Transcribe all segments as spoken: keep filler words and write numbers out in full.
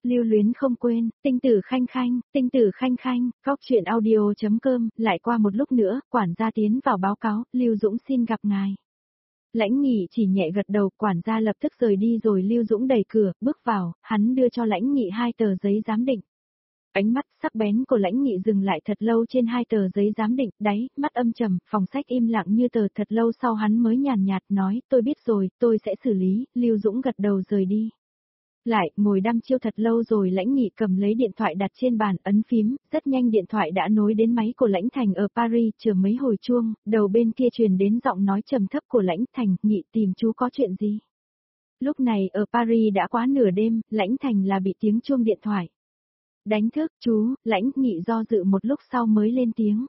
lưu luyến không quên, tinh tử khanh khanh, tinh tử khanh khanh, góc chuyện audio.com, lại qua một lúc nữa, quản gia tiến vào báo cáo, Lưu Dũng xin gặp ngài. Lãnh Nghị chỉ nhẹ gật đầu, quản gia lập tức rời đi rồi Lưu Dũng đẩy cửa, bước vào, hắn đưa cho Lãnh Nghị hai tờ giấy giám định. Ánh mắt sắc bén của Lãnh Nghị dừng lại thật lâu trên hai tờ giấy giám định, đáy, mắt âm trầm, phòng sách im lặng như tờ, thật lâu sau hắn mới nhàn nhạt nói, tôi biết rồi, tôi sẽ xử lý, Lưu Dũng gật đầu rời đi. Lại, ngồi đăm chiêu thật lâu rồi Lãnh Nghị cầm lấy điện thoại đặt trên bàn, ấn phím, rất nhanh điện thoại đã nối đến máy của Lãnh Thành ở Paris, chờ mấy hồi chuông, đầu bên kia truyền đến giọng nói trầm thấp của Lãnh Thành, Nghị tìm chú có chuyện gì? Lúc này ở Paris đã quá nửa đêm, Lãnh Thành là bị tiếng chuông điện thoại đánh thức, chú, Lãnh Nghị do dự một lúc sau mới lên tiếng.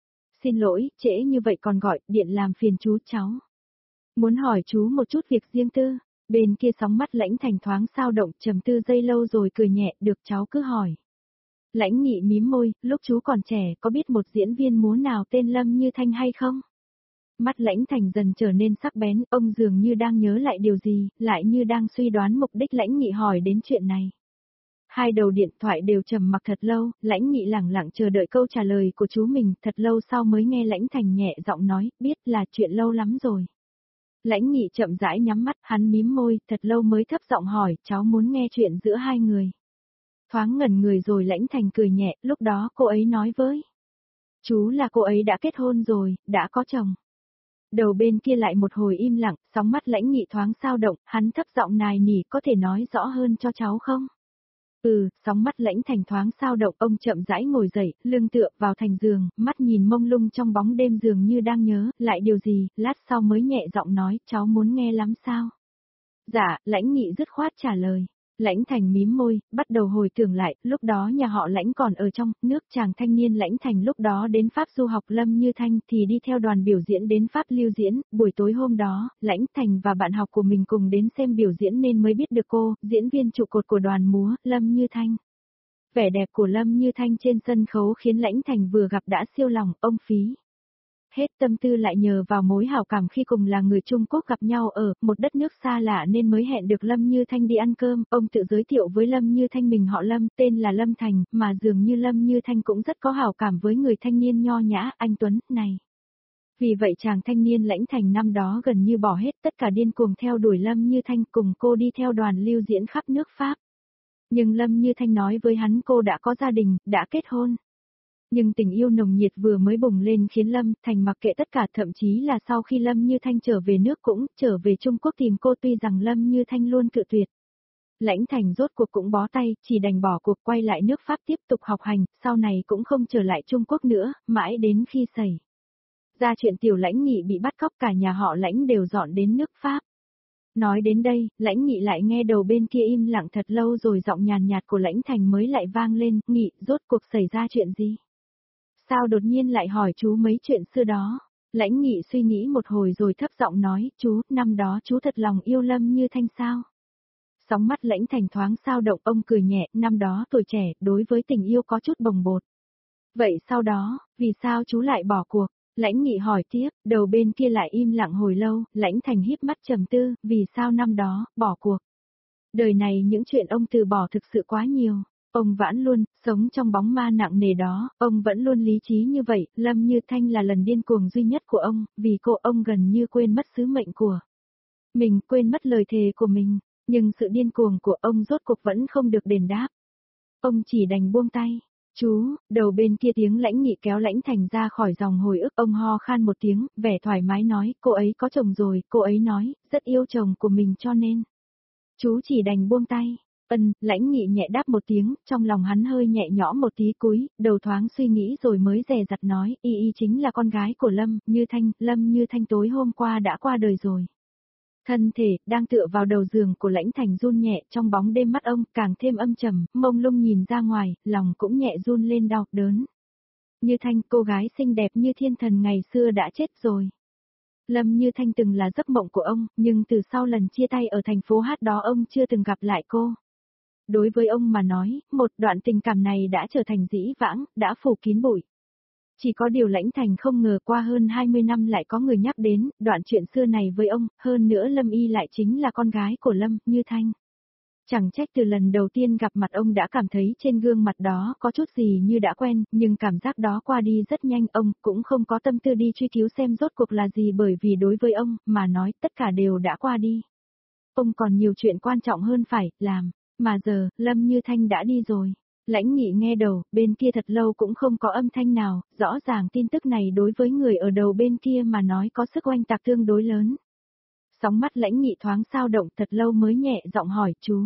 Xin lỗi, trễ như vậy còn gọi, điện làm phiền chú cháu. Muốn hỏi chú một chút việc riêng tư. Bên kia sóng mắt Lãnh Thành thoáng sao động, trầm tư giây lâu rồi cười nhẹ, được cháu cứ hỏi. Lãnh Nghị mím môi, lúc chú còn trẻ có biết một diễn viên múa nào tên Lâm Như Thanh hay không? Mắt Lãnh Thành dần trở nên sắc bén, ông dường như đang nhớ lại điều gì, lại như đang suy đoán mục đích Lãnh Nghị hỏi đến chuyện này. Hai đầu điện thoại đều trầm mặc thật lâu, Lãnh Nghị lẳng lặng chờ đợi câu trả lời của chú mình, thật lâu sau mới nghe Lãnh Thành nhẹ giọng nói, biết là chuyện lâu lắm rồi. Lãnh Nghị chậm rãi nhắm mắt, hắn mím môi, thật lâu mới thấp giọng hỏi, cháu muốn nghe chuyện giữa hai người. Thoáng ngẩn người rồi Lãnh Thành cười nhẹ, lúc đó cô ấy nói với chú là cô ấy đã kết hôn rồi, đã có chồng. Đầu bên kia lại một hồi im lặng, sóng mắt Lãnh Nghị thoáng sao động, hắn thấp giọng nài nỉ, có thể nói rõ hơn cho cháu không? Ừ, sóng mắt Lãnh Thành thoáng sao động, ông chậm rãi ngồi dậy, lưng tựa vào thành giường, mắt nhìn mông lung trong bóng đêm dường như đang nhớ, lại điều gì, lát sau mới nhẹ giọng nói, cháu muốn nghe lắm sao? Dạ, Lãnh Nghị dứt khoát trả lời. Lãnh Thành mím môi, bắt đầu hồi tưởng lại, lúc đó nhà họ Lãnh còn ở trong nước, chàng thanh niên Lãnh Thành lúc đó đến Pháp du học, Lâm Như Thanh thì đi theo đoàn biểu diễn đến Pháp lưu diễn, buổi tối hôm đó, Lãnh Thành và bạn học của mình cùng đến xem biểu diễn nên mới biết được cô, diễn viên trụ cột của đoàn múa, Lâm Như Thanh. Vẻ đẹp của Lâm Như Thanh trên sân khấu khiến Lãnh Thành vừa gặp đã siêu lòng, ông phí hết tâm tư lại nhờ vào mối hảo cảm khi cùng là người Trung Quốc gặp nhau ở một đất nước xa lạ nên mới hẹn được Lâm Như Thanh đi ăn cơm, ông tự giới thiệu với Lâm Như Thanh mình họ Lâm, tên là Lâm Thành, mà dường như Lâm Như Thanh cũng rất có hảo cảm với người thanh niên nho nhã, anh Tuấn, này. Vì vậy chàng thanh niên Lãnh Thành năm đó gần như bỏ hết tất cả điên cuồng theo đuổi Lâm Như Thanh cùng cô đi theo đoàn lưu diễn khắp nước Pháp. Nhưng Lâm Như Thanh nói với hắn cô đã có gia đình, đã kết hôn. Nhưng tình yêu nồng nhiệt vừa mới bùng lên khiến Lâm Thành mặc kệ tất cả, thậm chí là sau khi Lâm Như Thanh trở về nước cũng trở về Trung Quốc tìm cô, tuy rằng Lâm Như Thanh luôn cự tuyệt. Lãnh Thành rốt cuộc cũng bó tay, chỉ đành bỏ cuộc quay lại nước Pháp tiếp tục học hành, sau này cũng không trở lại Trung Quốc nữa, mãi đến khi xảy ra chuyện Tiểu Lãnh Nghị bị bắt cóc, cả nhà họ Lãnh đều dọn đến nước Pháp. Nói đến đây, Lãnh Nghị lại nghe đầu bên kia im lặng thật lâu rồi giọng nhàn nhạt của Lãnh Thành mới lại vang lên, Nghị, rốt cuộc xảy ra chuyện gì? Sao đột nhiên lại hỏi chú mấy chuyện xưa đó? Lãnh Nghị suy nghĩ một hồi rồi thấp giọng nói, chú, năm đó chú thật lòng yêu Lâm Như Thanh sao? Sóng mắt Lãnh Thành thoáng sao động, ông cười nhẹ, năm đó tuổi trẻ, đối với tình yêu có chút bồng bột. Vậy sau đó, vì sao chú lại bỏ cuộc? Lãnh Nghị hỏi tiếp, đầu bên kia lại im lặng hồi lâu, Lãnh Thành híp mắt trầm tư, vì sao năm đó, bỏ cuộc? Đời này những chuyện ông từ bỏ thực sự quá nhiều. Ông vẫn luôn, sống trong bóng ma nặng nề đó, ông vẫn luôn lý trí như vậy, Lâm Như Thanh là lần điên cuồng duy nhất của ông, vì cô ông gần như quên mất sứ mệnh của mình, quên mất lời thề của mình, nhưng sự điên cuồng của ông rốt cuộc vẫn không được đền đáp. Ông chỉ đành buông tay. Chú, đầu bên kia tiếng Lãnh Nghị kéo Lãnh Thành ra khỏi dòng hồi ức, ông ho khan một tiếng, vẻ thoải mái nói, cô ấy có chồng rồi, cô ấy nói, rất yêu chồng của mình cho nên. Chú chỉ đành buông tay. Ân, Lãnh Nghị nhẹ đáp một tiếng, trong lòng hắn hơi nhẹ nhõm một tí, cúi, đầu thoáng suy nghĩ rồi mới dè dặt nói, y y chính là con gái của Lâm Như Thanh, Lâm Như Thanh tối hôm qua đã qua đời rồi. Thân thể, đang tựa vào đầu giường của Lãnh Thành run nhẹ, trong bóng đêm mắt ông càng thêm âm trầm, mông lung nhìn ra ngoài, lòng cũng nhẹ run lên đau đớn. Như Thanh, cô gái xinh đẹp như thiên thần ngày xưa đã chết rồi. Lâm Như Thanh từng là giấc mộng của ông, nhưng từ sau lần chia tay ở thành phố Hát đó ông chưa từng gặp lại cô. Đối với ông mà nói, một đoạn tình cảm này đã trở thành dĩ vãng, đã phủ kín bụi. Chỉ có điều Lãnh Thành không ngờ qua hơn hai mươi năm lại có người nhắc đến đoạn chuyện xưa này với ông, hơn nữa Lâm Y lại chính là con gái của Lâm Như Thanh. Chẳng trách từ lần đầu tiên gặp mặt ông đã cảm thấy trên gương mặt đó có chút gì như đã quen, nhưng cảm giác đó qua đi rất nhanh, ông cũng không có tâm tư đi truy cứu xem rốt cuộc là gì, bởi vì đối với ông, mà nói tất cả đều đã qua đi. Ông còn nhiều chuyện quan trọng hơn phải làm, mà giờ, Lâm Như Thanh đã đi rồi. Lãnh Nghị nghe đầu, bên kia thật lâu cũng không có âm thanh nào, rõ ràng tin tức này đối với người ở đầu bên kia mà nói có sức oanh tạc tương đối lớn. Sóng mắt Lãnh Nghị thoáng sao động, thật lâu mới nhẹ giọng hỏi, chú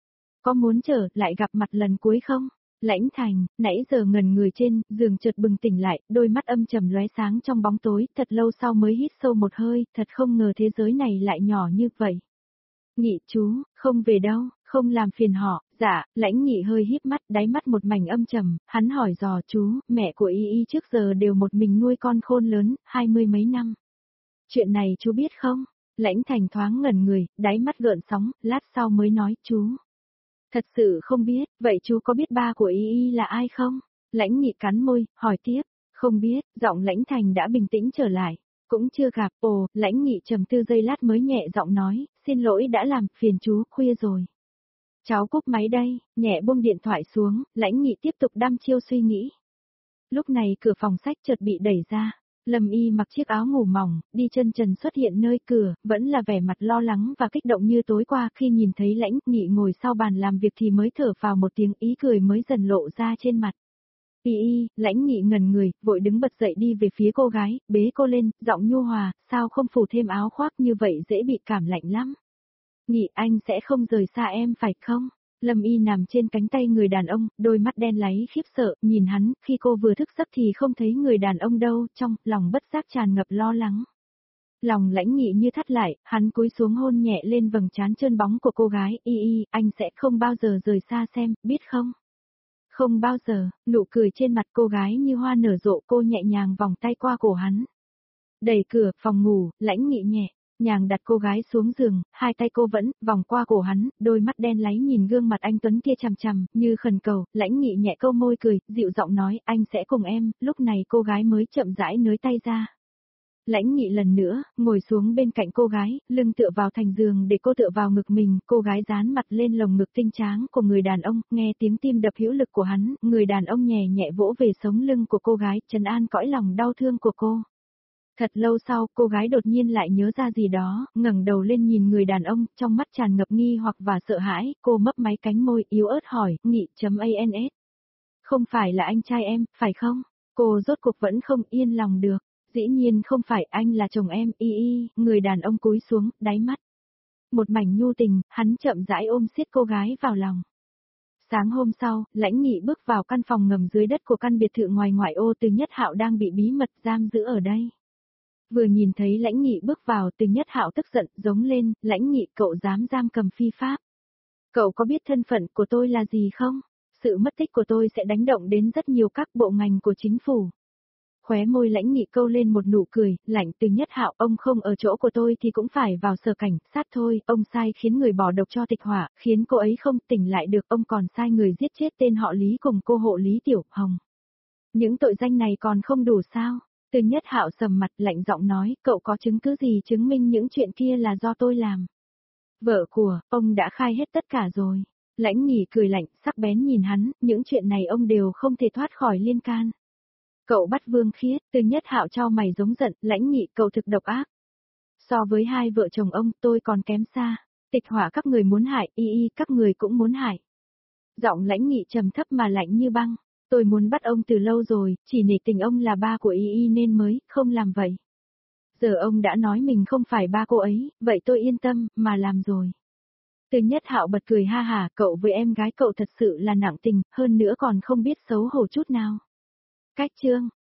có muốn trở lại gặp mặt lần cuối không? Lãnh Thành, nãy giờ ngẩn người trên, giường chợt bừng tỉnh lại, đôi mắt âm trầm lóe sáng trong bóng tối, thật lâu sau mới hít sâu một hơi, thật không ngờ thế giới này lại nhỏ như vậy. Nghị chú, không về đâu, không làm phiền họ. Dạ, Lãnh Nghị hơi híp mắt, đáy mắt một mảnh âm trầm, hắn hỏi dò, chú, mẹ của Y Y trước giờ đều một mình nuôi con khôn lớn, hai mươi mấy năm. Chuyện này chú biết không? Lãnh Thành thoáng ngẩn người, đáy mắt gợn sóng, lát sau mới nói, chú. Thật sự không biết, vậy chú có biết ba của Y Y là ai không? Lãnh Nghị cắn môi, hỏi tiếp, không biết, giọng Lãnh Thành đã bình tĩnh trở lại. Cũng chưa gặp, ồ, Lãnh Nghị trầm tư giây lát mới nhẹ giọng nói, xin lỗi đã làm phiền chú, khuya rồi. Cháu cúp máy đây, nhẹ buông điện thoại xuống, Lãnh Nghị tiếp tục đăm chiêu suy nghĩ. Lúc này cửa phòng sách chợt bị đẩy ra, Lâm Y mặc chiếc áo ngủ mỏng, đi chân trần xuất hiện nơi cửa, vẫn là vẻ mặt lo lắng và kích động như tối qua khi nhìn thấy Lãnh Nghị ngồi sau bàn làm việc thì mới thở vào một tiếng, ý cười mới dần lộ ra trên mặt. Y Y, Lãnh Nghị ngẩn người, vội đứng bật dậy đi về phía cô gái, bế cô lên, giọng nhu hòa, sao không phủ thêm áo khoác như vậy dễ bị cảm lạnh lắm. Nghị anh sẽ không rời xa em phải không? Lâm Y nằm trên cánh tay người đàn ông, đôi mắt đen láy khiếp sợ, nhìn hắn, khi cô vừa thức giấc thì không thấy người đàn ông đâu, trong lòng bất giác tràn ngập lo lắng. Lòng Lãnh Nghị như thắt lại, hắn cúi xuống hôn nhẹ lên vầng trán trơn bóng của cô gái, Y Y, anh sẽ không bao giờ rời xa xem, biết không? Không bao giờ, nụ cười trên mặt cô gái như hoa nở rộ, cô nhẹ nhàng vòng tay qua cổ hắn. Đẩy cửa, phòng ngủ, Lãnh Nghị nhẹ nhàng đặt cô gái xuống giường, hai tay cô vẫn vòng qua cổ hắn, đôi mắt đen láy nhìn gương mặt anh tuấn kia chằm chằm, như khẩn cầu. Lãnh Nghị nhẹ câu môi cười, dịu giọng nói, anh sẽ cùng em. Lúc này cô gái mới chậm rãi nới tay ra. Lãnh Nghị lần nữa ngồi xuống bên cạnh cô gái, lưng tựa vào thành giường để cô tựa vào ngực mình, cô gái dán mặt lên lồng ngực tinh tráng của người đàn ông, nghe tiếng tim đập hữu lực của hắn, người đàn ông nhẹ nhẹ vỗ về sống lưng của cô gái, trấn an cõi lòng đau thương của cô. Thật lâu sau, cô gái đột nhiên lại nhớ ra gì đó, ngẩng đầu lên nhìn người đàn ông, trong mắt tràn ngập nghi hoặc và sợ hãi, cô mấp máy cánh môi, yếu ớt hỏi, Nghị.ans. Không phải là anh trai em, phải không? Cô rốt cuộc vẫn không yên lòng được. Dĩ nhiên không phải, anh là chồng em, Y Y, người đàn ông cúi xuống, đáy mắt. Một mảnh nhu tình, hắn chậm rãi ôm siết cô gái vào lòng. Sáng hôm sau, Lãnh Nghị bước vào căn phòng ngầm dưới đất của căn biệt thự ngoài ngoại ô, Từ Nhất Hạo đang bị bí mật giam giữ ở đây. Vừa nhìn thấy Lãnh Nghị bước vào, Từ Nhất Hạo tức giận, giống lên, Lãnh Nghị, cậu dám giam cầm phi pháp. Cậu có biết thân phận của tôi là gì không? Sự mất tích của tôi sẽ đánh động đến rất nhiều các bộ ngành của chính phủ. Khóe môi Lãnh Nghị câu lên một nụ cười, lạnh. Từ Nhất Hạo, ông không ở chỗ của tôi thì cũng phải vào sở cảnh sát thôi, ông sai khiến người bỏ độc cho Tịch Hỏa, khiến cô ấy không tỉnh lại được, ông còn sai người giết chết tên họ Lý cùng cô hộ Lý Tiểu Hồng. Những tội danh này còn không đủ sao? Từ Nhất Hạo sầm mặt, lạnh giọng nói, cậu có chứng cứ gì chứng minh những chuyện kia là do tôi làm? Vợ của, ông đã khai hết tất cả rồi. Lãnh Nghị cười lạnh, sắc bén nhìn hắn, những chuyện này ông đều không thể thoát khỏi liên can. Cậu bắt Vương Khiết. Từ Nhất Hạo cho mày giống giận, Lãnh Nghị, cậu thực độc ác. So với hai vợ chồng ông, tôi còn kém xa. Tịch Hỏa các người muốn hại, Y Y các người cũng muốn hại. Giọng Lãnh Nghị trầm thấp mà lạnh như băng. Tôi muốn bắt ông từ lâu rồi, chỉ nể tình ông là ba của Y Y nên mới không làm vậy. Giờ ông đã nói mình không phải ba cô ấy, vậy tôi yên tâm, mà làm rồi. Từ Nhất Hạo bật cười ha hả, cậu với em gái cậu thật sự là nặng tình, hơn nữa còn không biết xấu hổ chút nào. Cách chương